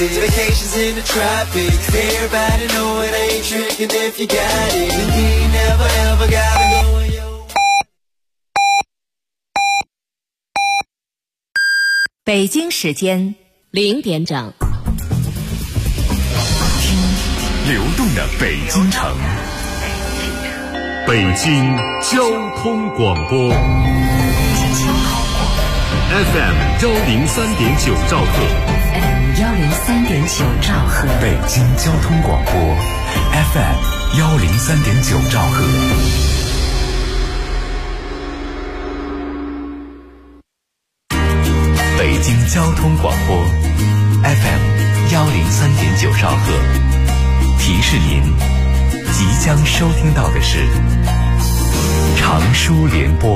it. Vacations in the tropics. Everybody know it ain't tricking if you got it. And you ain't never ever gotta go on your... 北京时间0点整。 流动的北京城，北京交通广播 FM 103.9兆赫 103.9兆赫， 北京交通广播 FM 103.9兆赫。北京交通广播 FM 103.9兆赫。提示您，即将收听到的是长舒联播。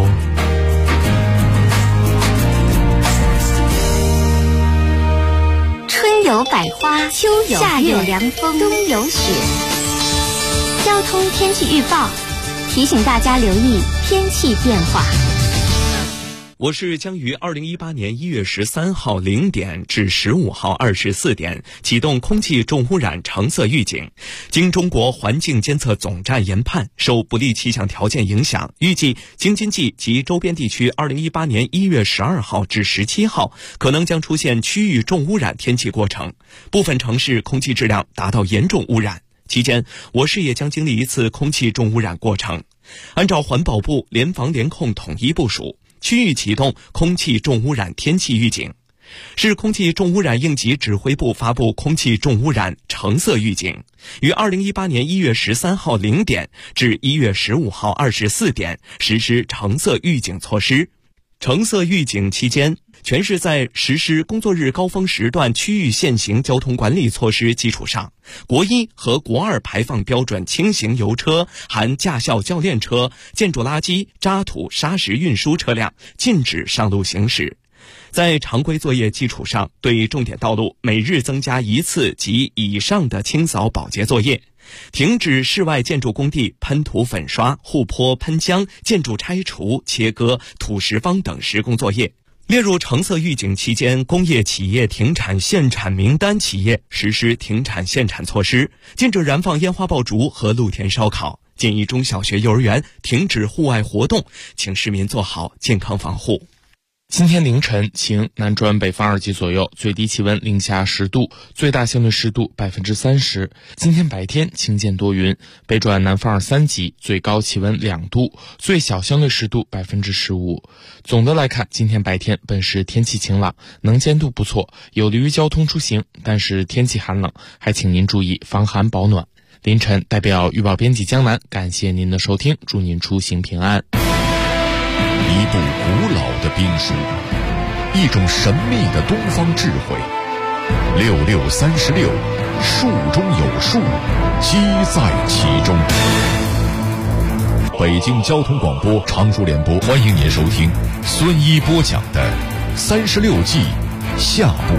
春有百花，秋有夏有凉风，冬有雪。交通天气预报提醒大家留意天气变化。 我是将于2018年1月13号0点至15号24点启动空气重污染橙色预警。经中国环境监测总站研判，受不利气象条件影响，预计京津冀及周边地区2018年1月12号至17号可能将出现区域重污染天气过程，部分城市空气质量达到严重污染。期间，我市也将经历一次空气重污染过程。按照环保部联防联控统一部署，区域启动空气重污染天气预警。市空气重污染应急指挥部发布空气重污染橙色预警，于2018年1月13号0点至1月15号24点实施橙色预警措施。橙色预警期间，全市在实施工作日高峰时段区域限行交通管理措施基础上，国1和国2排放标准轻型油车含驾校教练车、建筑垃圾、渣土、砂石运输车辆禁止上路行驶。在常规作业基础上，对重点道路每日增加1次及以上的清扫保洁作业，停止室外建筑工地喷涂粉刷、护坡喷浆、建筑拆除、切割、土石方等施工作业。列入橙色预警期间工业企业停产限产名单企业实施停产限产措施，禁止燃放烟花爆竹和露天烧烤，建议中小学幼儿园停止户外活动，请市民做好健康防护。 今天凌晨晴，南转北方2级左右，最低气温零下10度，最大相对湿度30%。今天白天晴间多云，北转南方3级，最高气温2度，最小相对湿度15%。总的来看，今天白天本市天气晴朗，能见度不错，有利于交通出行，但是天气寒冷，还请您注意防寒保暖。凌晨代表预报编辑江南，感谢您的收听，祝您出行平安。 一部古老的兵书，一种神秘的东方智慧。6636，术中有术，机在其中。北京交通广播长舒联播，欢迎您收听孙一播讲的36计下部。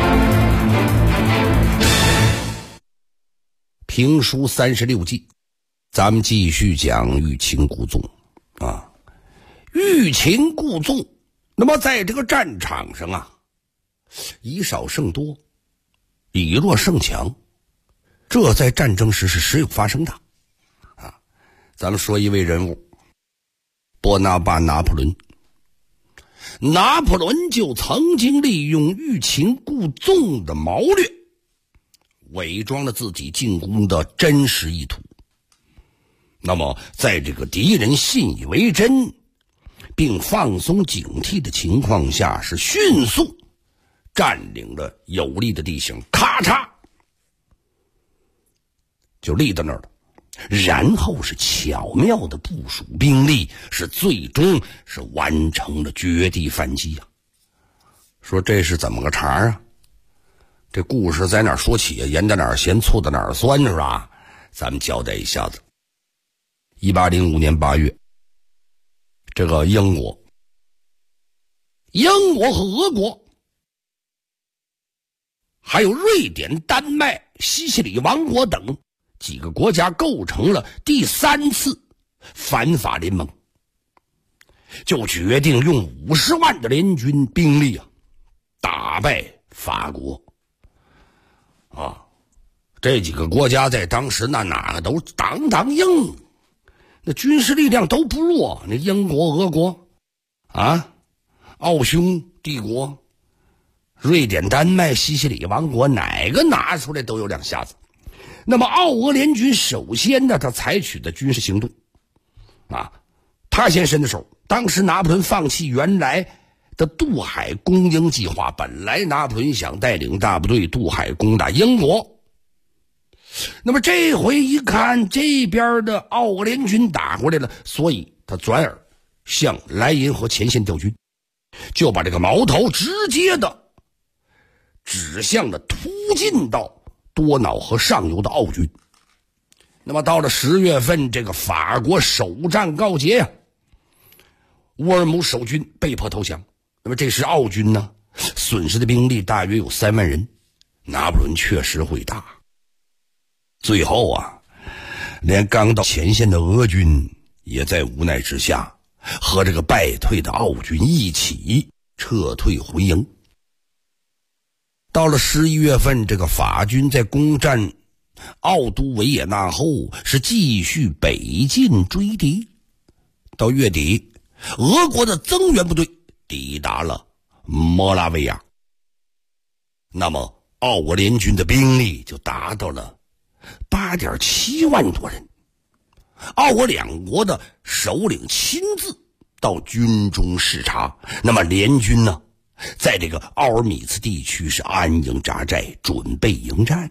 评书36计，咱们继续讲欲擒故纵啊。欲擒故纵，那么在这个战场上啊，以少胜多，以弱胜强，这在战争时是时有发生的啊。咱们说一位人物，波拿巴拿破仑。拿破仑就曾经利用欲擒故纵的谋略，伪装了自己进攻的真实意图。那么在这个敌人信以为真并放松警惕的情况下，是迅速占领了有利的地形，咔嚓就立到那儿了。然后是巧妙的部署兵力，是最终是完成了绝地反击啊。说这是怎么个茬啊？这故事在哪儿说起啊？盐在哪儿咸，醋在哪儿酸，是吧？咱们交代一下子。1805年8月，这个英国和俄国还有瑞典、丹麦、西西里王国等几个国家构成了第3次反法联盟，就决定用50万的联军兵力啊打败法国这几个国家在当时那哪个都当当硬，那军事力量都不弱。那英国、俄国啊，奥匈帝国、瑞典、丹麦、西西里王国，哪个拿出来都有两下子。那么奥俄联军首先呢，他采取的军事行动啊，他先伸的手。当时拿破仑放弃原来的渡海攻英计划，本来拿破仑想带领大部队渡海攻打英国，那么这回一看这边的奥俄联军打过来了，所以他转而向莱茵河前线调军，就把这个矛头直接的指向了突进到多瑙河上游的奥军。那么到了10月份，这个法国首战告捷呀，乌尔姆守军被迫投降。那么这时奥军呢，损失的兵力大约有3万人，拿破仑确实会打。最后啊，连刚到前线的俄军也在无奈之下和这个败退的奥军一起撤退回营。到了11月份，这个法军在攻占奥都维也纳后是继续北进追敌。到月底，俄国的增援部队抵达了摩拉维亚，那么奥俄联军的兵力就达到了8.7万多人。奥俄两国的首领亲自到军中视察，那么联军呢，在这个奥尔米茨地区是安营扎寨，准备迎战。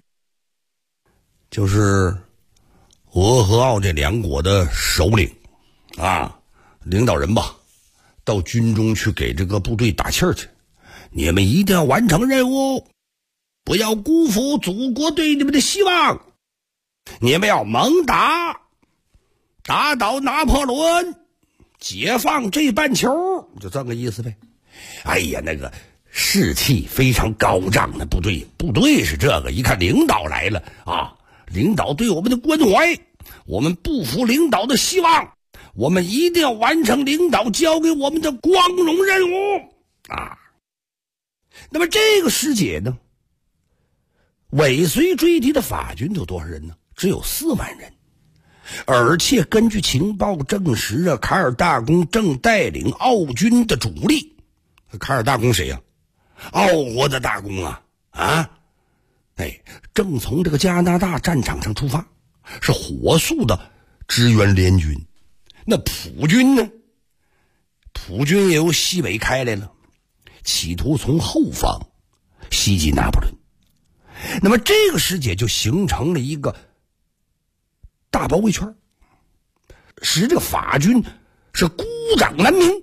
就是俄和奥这两国的首领啊，领导人吧，到军中去给这个部队打气儿去。你们一定要完成任务，不要辜负祖国对你们的希望。你们要猛打，打倒拿破仑，解放这半球，就这个意思呗。哎呀，那个士气非常高涨的部队是这个，一看领导来了啊，领导对我们的关怀，我们不负领导的希望，我们一定要完成领导交给我们的光荣任务啊。那么这个时节呢，尾随追敌的法军有多少人呢？只有4万人。而且根据情报证实啊，卡尔大公正带领奥军的主力。卡尔大公谁呀？奥国的大公啊，正从这个加拿大战场上出发，是火速的支援联军。那普军呢？普军也由西北开来了，企图从后方袭击拿破仑。那么这个时节就形成了一个大包围圈，使这个法军是孤掌难鸣，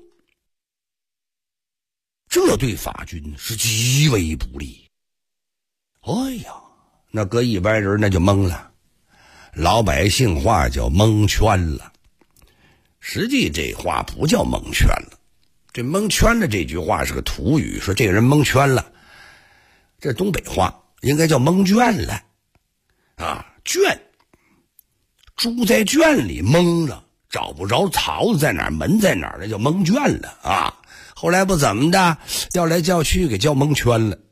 这对法军是极为不利。哎呀，那搁一般人那就懵了，老百姓话叫蒙圈了。实际这话不叫蒙圈了，这蒙圈了这句话是个土语，说这个人蒙圈了，这东北话应该叫蒙圈了啊。圈，猪在圈里蒙了，找不着槽子在哪儿，门在哪儿，那叫蒙圈了啊。后来不怎么的，叫来叫去给叫蒙圈了。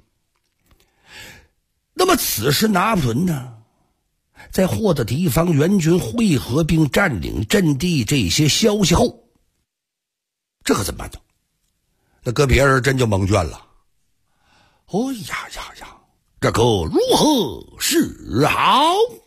那么此时拿破仑呢，在获得敌方援军会合并占领阵地这些消息后，这可怎么办呢？那搁别人真就蒙圈了。哎呀，这可如何是好？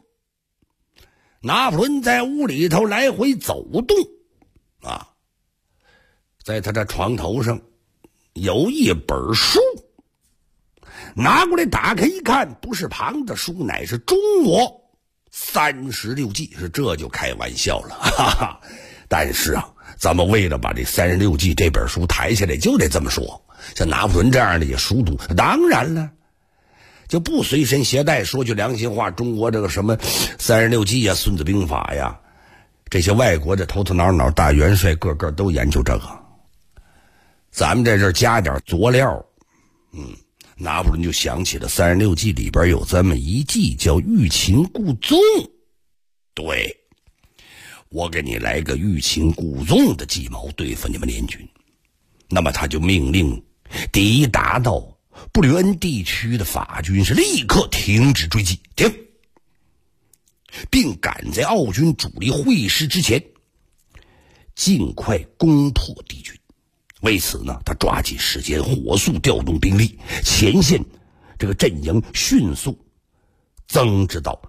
拿破仑在屋里头来回走动啊，在他的床头上有一本书，拿过来打开一看，不是旁的书，乃是中国36计，是这就开玩笑了，哈哈。但是啊，咱们为了把这36计这本书抬下来，就得这么说。像拿破仑这样的也熟读，当然了，就不随身携带。说句良心话，中国这个什么36计啊、孙子兵法呀，这些外国的头头脑脑大元帅个个都研究这个。咱们在这儿加点佐料，拿破仑就想起了36计里边有这么一计叫欲擒故纵。对，我给你来个欲擒故纵的计谋对付你们联军。那么他就命令抵达到布吕恩地区的法军是立刻停止追击，停， 并赶在奥军主力会师之前尽快攻破敌军。为此呢，他抓紧时间火速调动兵力，前线这个阵营迅速增至到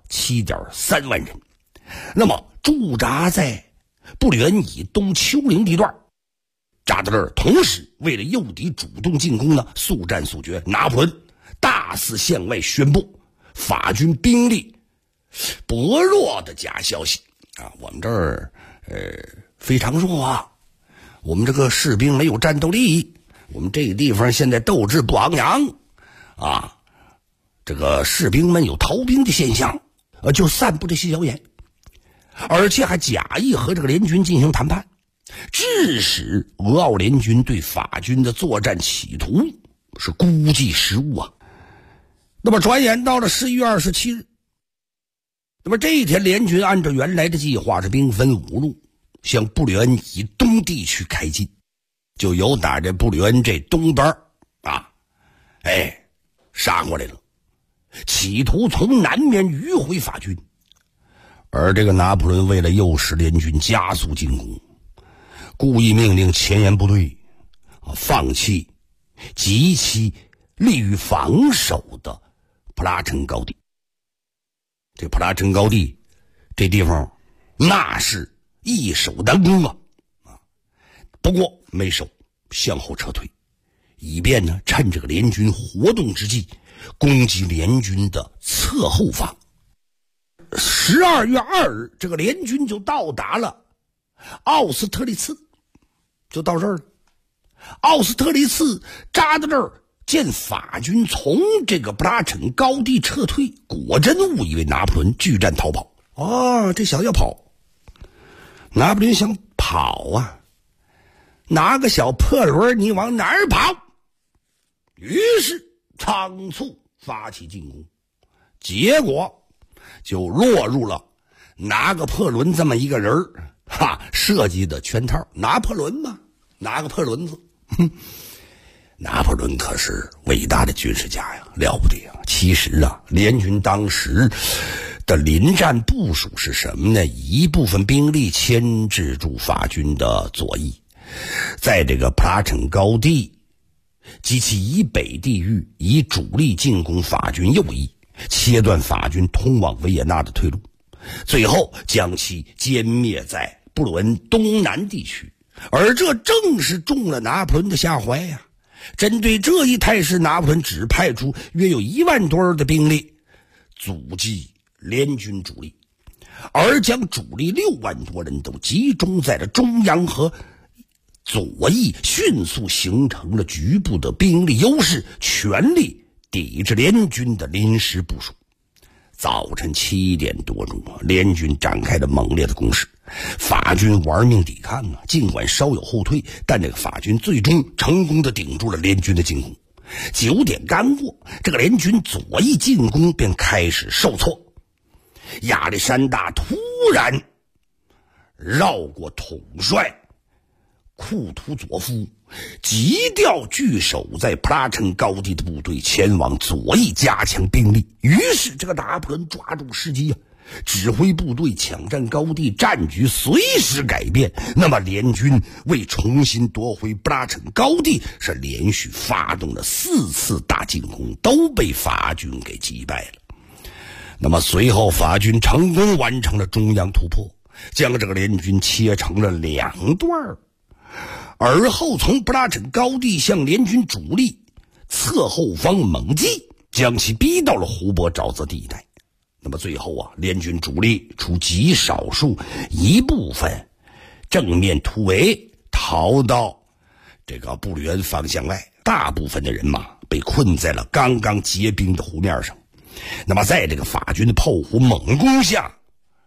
7.3 万人。那么驻扎在布吕恩以东丘陵地段，扎德勒同时为了诱敌主动进攻呢，速战速决。拿破仑大肆向外宣布法军兵力薄弱的假消息啊，我们这儿非常弱啊，我们这个士兵没有战斗力，我们这个地方现在斗志不昂扬啊，这个士兵们有逃兵的现象，就散布这些谣言，而且还假意和这个联军进行谈判，致使俄奥联军对法军的作战企图是估计失误啊。那么转眼到了11月27日，那么这一天联军按照原来的计划是兵分5路向布吕恩以东地区开进，就由打这布吕恩这东边啊杀过来了，企图从南面迂回法军。而这个拿破仑为了诱使联军加速进攻，故意命令前沿部队放弃极其利于防守的普拉城高地。这普拉城高地这地方那是易守难攻啊！不过没守，向后撤退，以便呢趁这个联军活动之际攻击联军的侧后方。12月2日，这个联军就到达了奥斯特利茨，就到这儿了。奥斯特利茨扎到这儿，见法军从这个布拉城高地撤退，果真误以为拿破仑拒战逃跑。这小子要跑。拿破仑想跑啊，拿个小破轮你往哪儿跑？于是仓促发起进攻，结果就落入了拿个破轮这么一个人设计的圈套。拿破仑嘛，拿个破轮子，拿破仑可是伟大的军事家呀，了不得啊！其实啊，联军当时的临战部署是什么呢？一部分兵力牵制住法军的左翼，在这个普拉城高地及其以北地域以主力进攻法军右翼，切断法军通往维也纳的退路，最后将其歼灭在布鲁恩东南地区。而这正是中了拿破仑的下怀呀！针对这一态势，拿破仑只派出约有1万多人的兵力阻击联军主力，而将主力6万多人都集中在了中央和左翼，迅速形成了局部的兵力优势，全力抵制联军的临时部署。早晨7点多钟联军展开了猛烈的攻势，法军玩命抵抗啊，尽管稍有后退，但这个法军最终成功的顶住了联军的进攻。9点刚过，这个联军左翼进攻便开始受挫。亚历山大突然绕过统帅库图佐夫，急调据守在普拉城高地的部队前往左翼加强兵力。于是这个拿破仑抓住时机指挥部队抢占高地，战局随时改变。那么联军为重新夺回布拉城高地，是连续发动了4次大进攻，都被法军给击败了。那么随后法军成功完成了中央突破，将这个联军切成了2段，而后从布拉城高地向联军主力侧后方猛击，将其逼到了湖泊沼泽地一带。那么最后联军主力除极少数一部分正面突围逃到这个布吕恩方向外，大部分的人马被困在了刚刚结冰的湖面上。那么在这个法军的炮火猛攻下，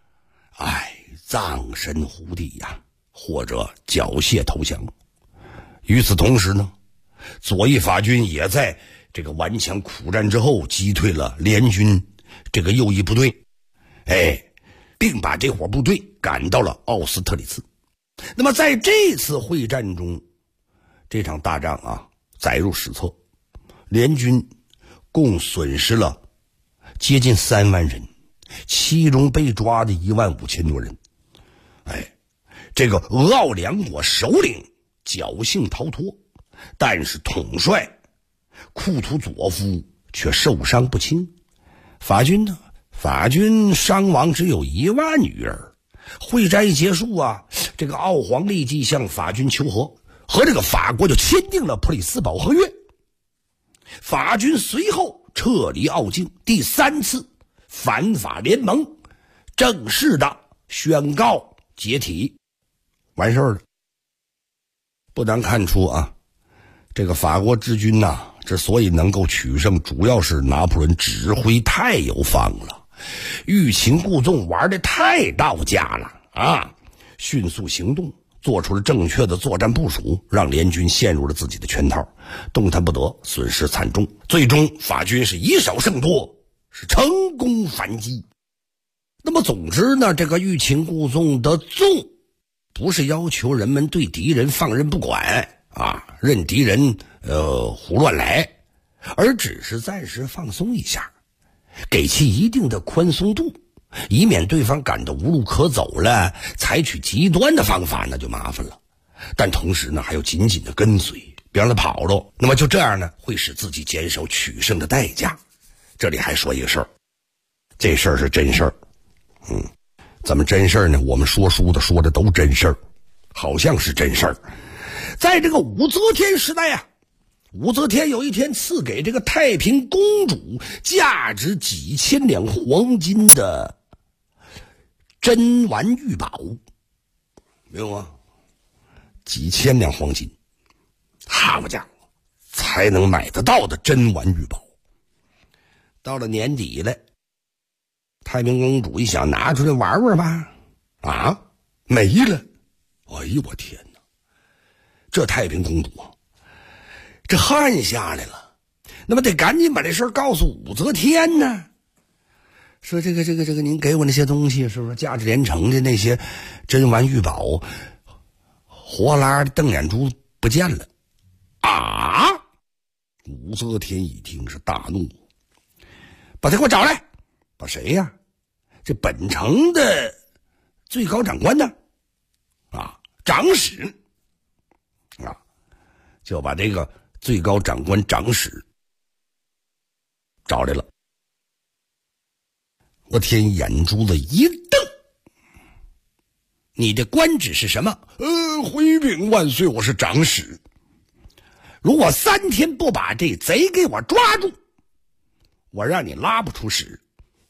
葬身湖底呀，或者缴械投降。与此同时呢，左翼法军也在这个顽强苦战之后击退了联军这个右翼部队，并把这伙部队赶到了奥斯特里茨。那么在这次会战中，这场大仗载入史册，联军共损失了接近3万人， 其中被抓的15000多人。这个鄂奥两国首领侥幸逃脱，但是统帅库图佐夫却受伤不轻。法军伤亡只有1万余人。会战一结束啊，这个奥皇立即向法军求和，和这个法国就签订了普里斯堡合约。法军随后撤离奥境，第3次反法联盟正式的宣告解体，完事儿了。不难看出啊，这个法国之军呐，之所以能够取胜，主要是拿破仑指挥太有方了，欲擒故纵玩得太到家了啊！迅速行动，做出了正确的作战部署，让联军陷入了自己的圈套，动弹不得，损失惨重。最终法军是以少胜多，是成功反击。那么总之呢，这个欲擒故纵的纵，不是要求人们对敌人放任不管啊，任敌人胡乱来，而只是暂时放松一下，给其一定的宽松度，以免对方感到无路可走了，采取极端的方法那就麻烦了。但同时呢，还要紧紧的跟随，别让他跑了。那么就这样呢，会使自己减少取胜的代价。这里还说一个事儿，这事儿是真事儿。怎么真事儿呢？我们说书的说的都真事儿，好像是真事儿。在这个武则天时代啊，武则天有一天赐给这个太平公主价值几千两黄金的珍玩玉宝，没有啊？几千两黄金，好家伙，才能买得到的珍玩玉宝。到了年底了，太平公主一想拿出来玩玩吧，啊，没了！哎呦我天哪！这太平公主啊，这汗下来了，那么得赶紧把这事儿告诉武则天呢。说这个您给我那些东西是不是价值连城的那些珍玩玉宝，火拉的瞪眼珠不见了啊！武则天一听是大怒，把他给我找来。把谁呀？这本城的最高长官呢？啊，长史啊，就把这个最高长官长史找来了。我天眼珠子一瞪，你的官职是什么？回禀万岁，我是长史。如果3天不把这贼给我抓住，我让你拉不出屎。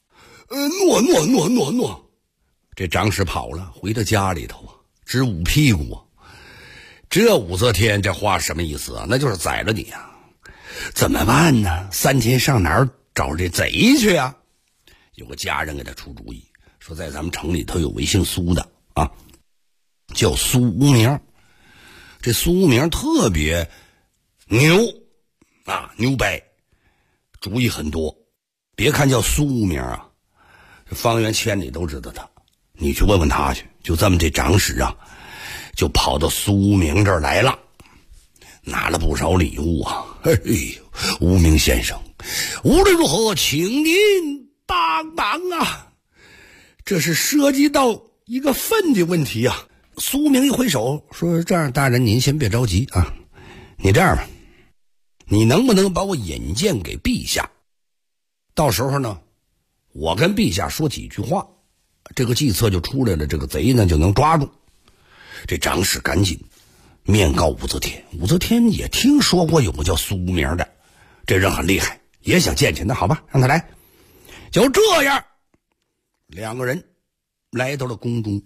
诺。这长史跑了，回到家里头啊，直捂屁股啊。这武则天这话什么意思啊？那就是宰了你啊！怎么办呢？3天上哪儿找这贼去啊？有个家人给他出主意，说在咱们城里头有位姓苏的啊，叫苏无名。这苏无名特别牛啊，牛掰，主意很多。别看叫苏无名啊，方圆千里都知道他，你去问问他去。就这么这长史啊，就跑到苏无名这儿来了，拿了不少礼物啊。无名先生，无论如何请您帮忙啊，这是涉及到一个分的问题啊。苏无名一挥手说，这样大人您先别着急啊，你这样吧，你能不能把我引荐给陛下，到时候呢我跟陛下说几句话，这个计策就出来了，这个贼呢就能抓住。这长史赶紧面告武则天，武则天也听说过有个叫苏无名的，这人很厉害，也想见见。那好吧，让他来。就这样2个人来到了宫中。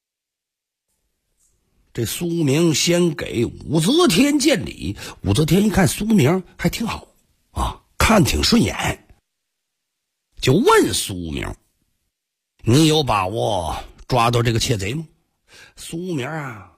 这苏无名先给武则天见礼，武则天一看苏无名还挺好啊，看挺顺眼，就问苏无名，你有把握抓到这个窃贼吗？苏无名啊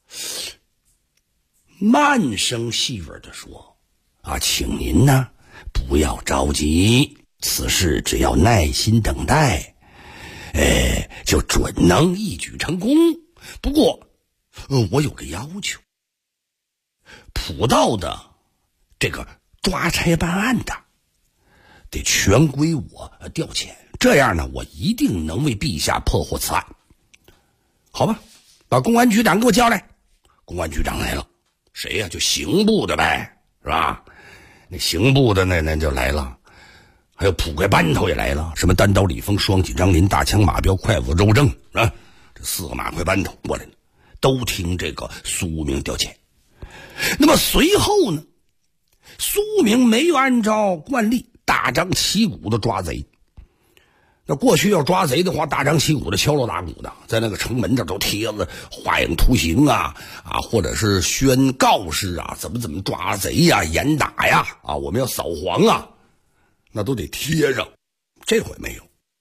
慢声细语地说，啊，请您呢不要着急，此事只要耐心等待，就准能一举成功。不过我有个要求，普道的这个抓差办案的得全归我调遣， 这样呢，我一定能为陛下破获此案。好吧，把公安局长给我叫来。公安局长来了，谁呀？就刑部的呗，是吧？那刑部的那就来了，还有捕快班头也来了，什么单刀李峰、双戟张林、大枪马彪、快武周正啊，这4个马快班头过来了，都听这个苏无名调遣。那么随后呢，苏无名没有按照惯例大张旗鼓的抓贼。那过去要抓贼的话，大张旗鼓的敲锣打鼓的，在那个城门这都贴了画影图形啊，或者是宣告示啊，怎么抓贼呀、严打呀，我们要扫黄啊，那都得贴上。这回没有，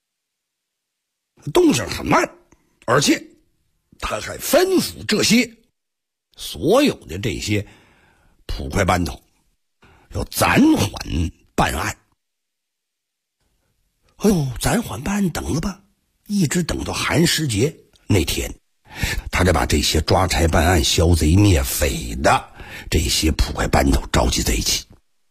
动静很慢，而且他还吩咐这些所有的这些捕快班头要暂缓办案。哎呦，暂缓办案等着吧，一直等到寒食节那天，他就把这些抓差办案、消贼灭匪的这些捕快班头召集在一起，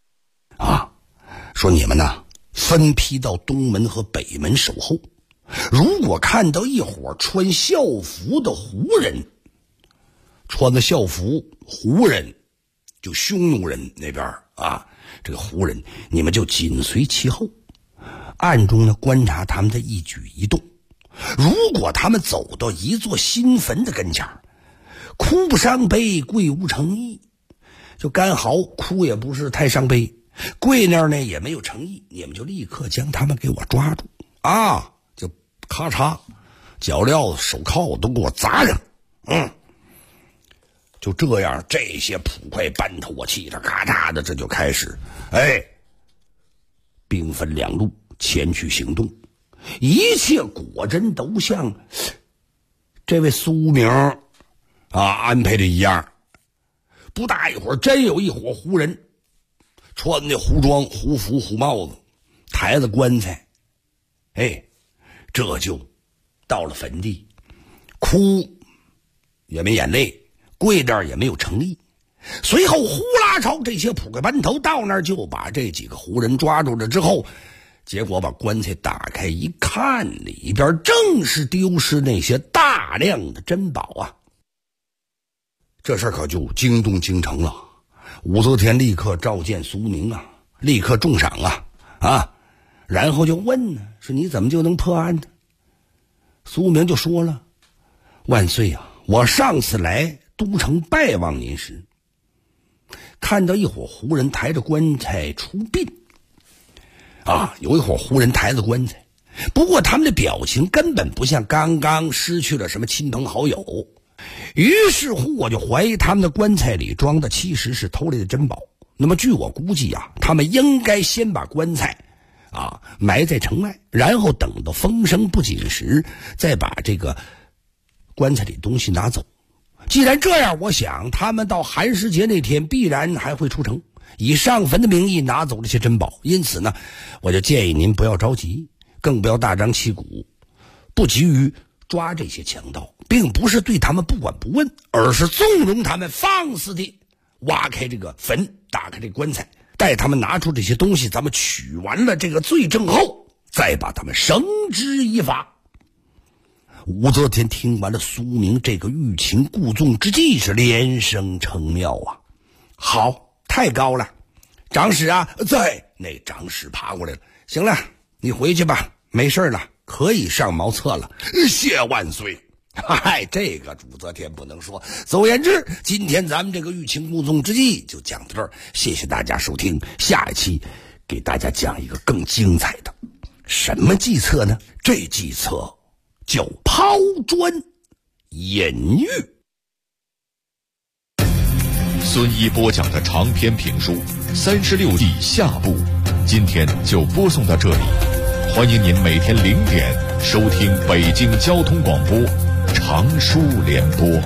说你们呢分批到东门和北门守候，如果看到一伙穿校服的胡人，穿的校服胡人就匈奴人那边这个胡人，你们就紧随其后，暗中呢观察他们的一举一动。如果他们走到一座新坟的跟前，哭不伤悲，跪无诚意，就刚好哭也不是太伤悲，跪那儿呢也没有诚意，你们就立刻将他们给我抓住就咔嚓，脚镣手铐都给我砸上。就这样，这些捕快班头我气着咔嚓的，这就开始兵分两路前去行动。一切果真都像这位苏无名安排的一样。不大一会儿，真有一伙胡人穿的胡装、胡服、胡帽子，抬着棺材，这就到了坟地，哭也没眼泪，跪这儿也没有诚意。随后呼啦朝这些捕快班头到那儿，就把这几个胡人抓住了之后，结果把棺材打开一看，里边正是丢失那些大量的珍宝这事儿可就惊动京城了。武则天立刻召见苏无名立刻重赏然后就问说你怎么就能破案呢？苏无名就说了，万岁我上次来都城拜望您时，看到一伙胡人抬着棺材出殡有一伙胡人抬着棺材，不过他们的表情根本不像刚刚失去了什么亲朋好友。于是乎我就怀疑他们的棺材里装的其实是偷来的珍宝。那么据我估计他们应该先把棺材埋在城外，然后等到风声不紧时再把这个棺材里东西拿走。既然这样，我想他们到寒食节那天必然还会出城，以上坟的名义拿走这些珍宝。因此呢，我就建议您不要着急，更不要大张旗鼓，不急于抓这些强盗，并不是对他们不管不问，而是纵容他们放肆地挖开这个坟，打开这棺材，待他们拿出这些东西，咱们取完了这个罪证后，再把他们绳之以法。武则天听完了苏无名这个欲擒故纵之计，是连声称妙好，太高了。长史在。那长史爬过来了，行了，你回去吧，没事了，可以上茅厕了。谢万岁。这个武则天不能说。总而言之，今天咱们这个欲擒故纵之计就讲到这儿，谢谢大家收听。下一期给大家讲一个更精彩的。什么计策呢？这计策叫抛砖引玉。 孙一播讲的长篇评书《36计》下部，今天就播送到这里。欢迎您每天0点收听北京交通广播长书联播。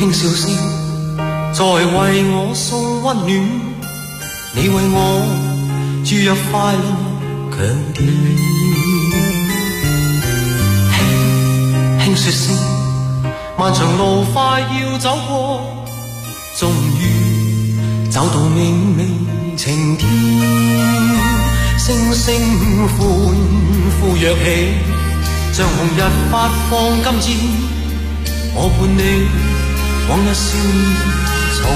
輕笑聲在為我送溫暖，你為我注入快樂強電。輕說聲漫長路快要走過，終於走到明媚晴天，星星歡呼躍起，像紅日發放金箭，我伴你往日笑面重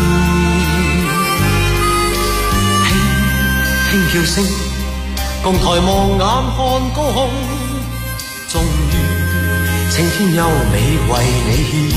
現。輕叫聲共抬望眼看高空，終於青天優美為你獻，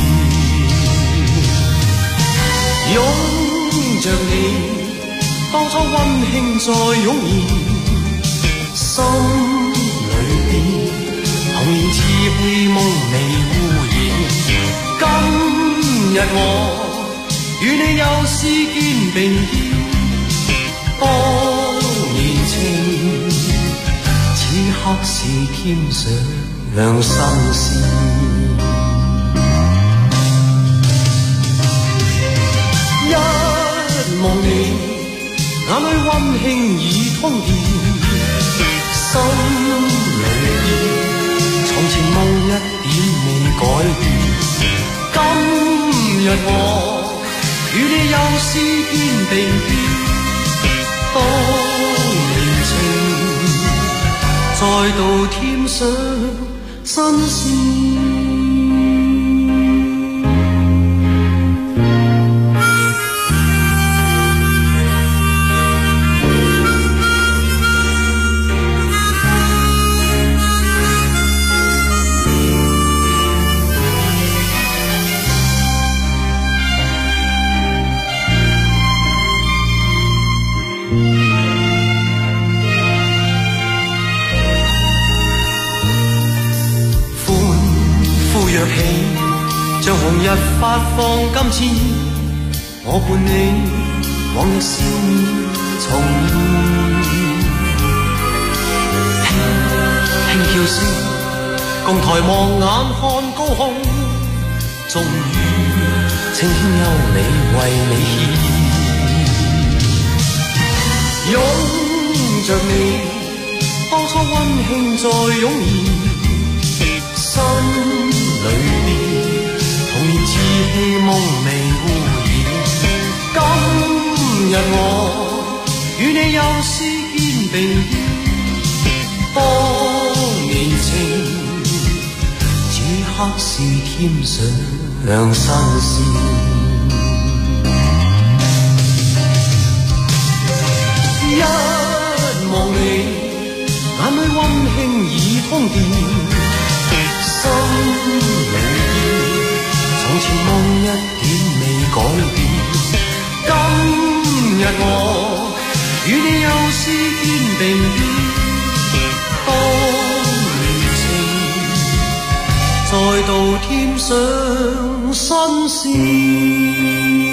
擁着你當初溫馨再湧現，心裏邊童年稚氣夢未污染。今日我與你又是肩並肩，當年情此刻是添上新鮮。一望你眼裏溫馨已通電，心裏邊從前夢一點未改變。今日我與你又是肩並肩，當年情再度添上新鮮。像紅日發放金箭，我伴你往日笑面重現。輕叫聲共抬望眼看高空，終於青天優美為你獻，擁着你當初溫馨再湧現，心裏邊童年稚氣夢未污染。今日我與你又是肩並肩，當年情此刻是添上新鮮。一望你眼裏溫馨已通電，心裏從前夢一點未改變。今日我與你又是肩並肩，當年情再度添上新鮮。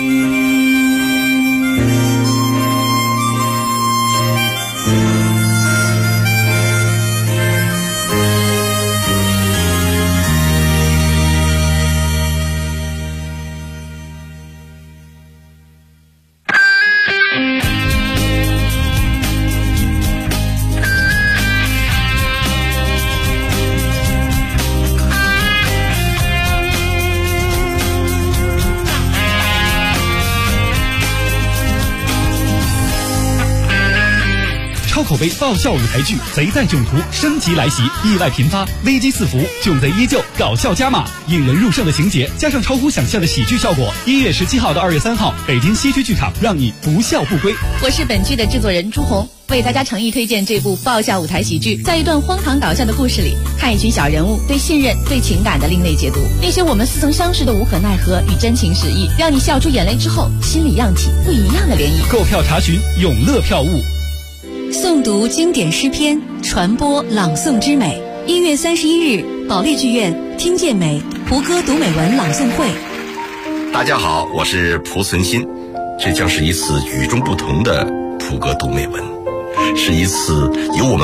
口碑爆笑舞台剧《贼在囧途》升级来袭，意外频发，危机四伏，囧贼依旧，搞笑加码，引人入胜的情节加上超乎想象的喜剧效果。1月17号到2月3号，北京西区剧场让你不笑不归。 我是本剧的制作人朱红，为大家诚意推荐这部爆笑舞台喜剧。在一段荒唐搞笑的故事里，看一群小人物对信任、对情感的另类解读，那些我们似曾相识的无可奈何与真情实意，让你笑出眼泪之后，心里漾起不一样的涟漪。 购票查询永乐票务。 诵读经典诗篇，传播朗诵之美。1月31日，保利剧院听见美蒲歌读美文朗诵会。 大家好，我是蒲存昕，这将是一次与众不同的蒲歌读美文，是一次由我们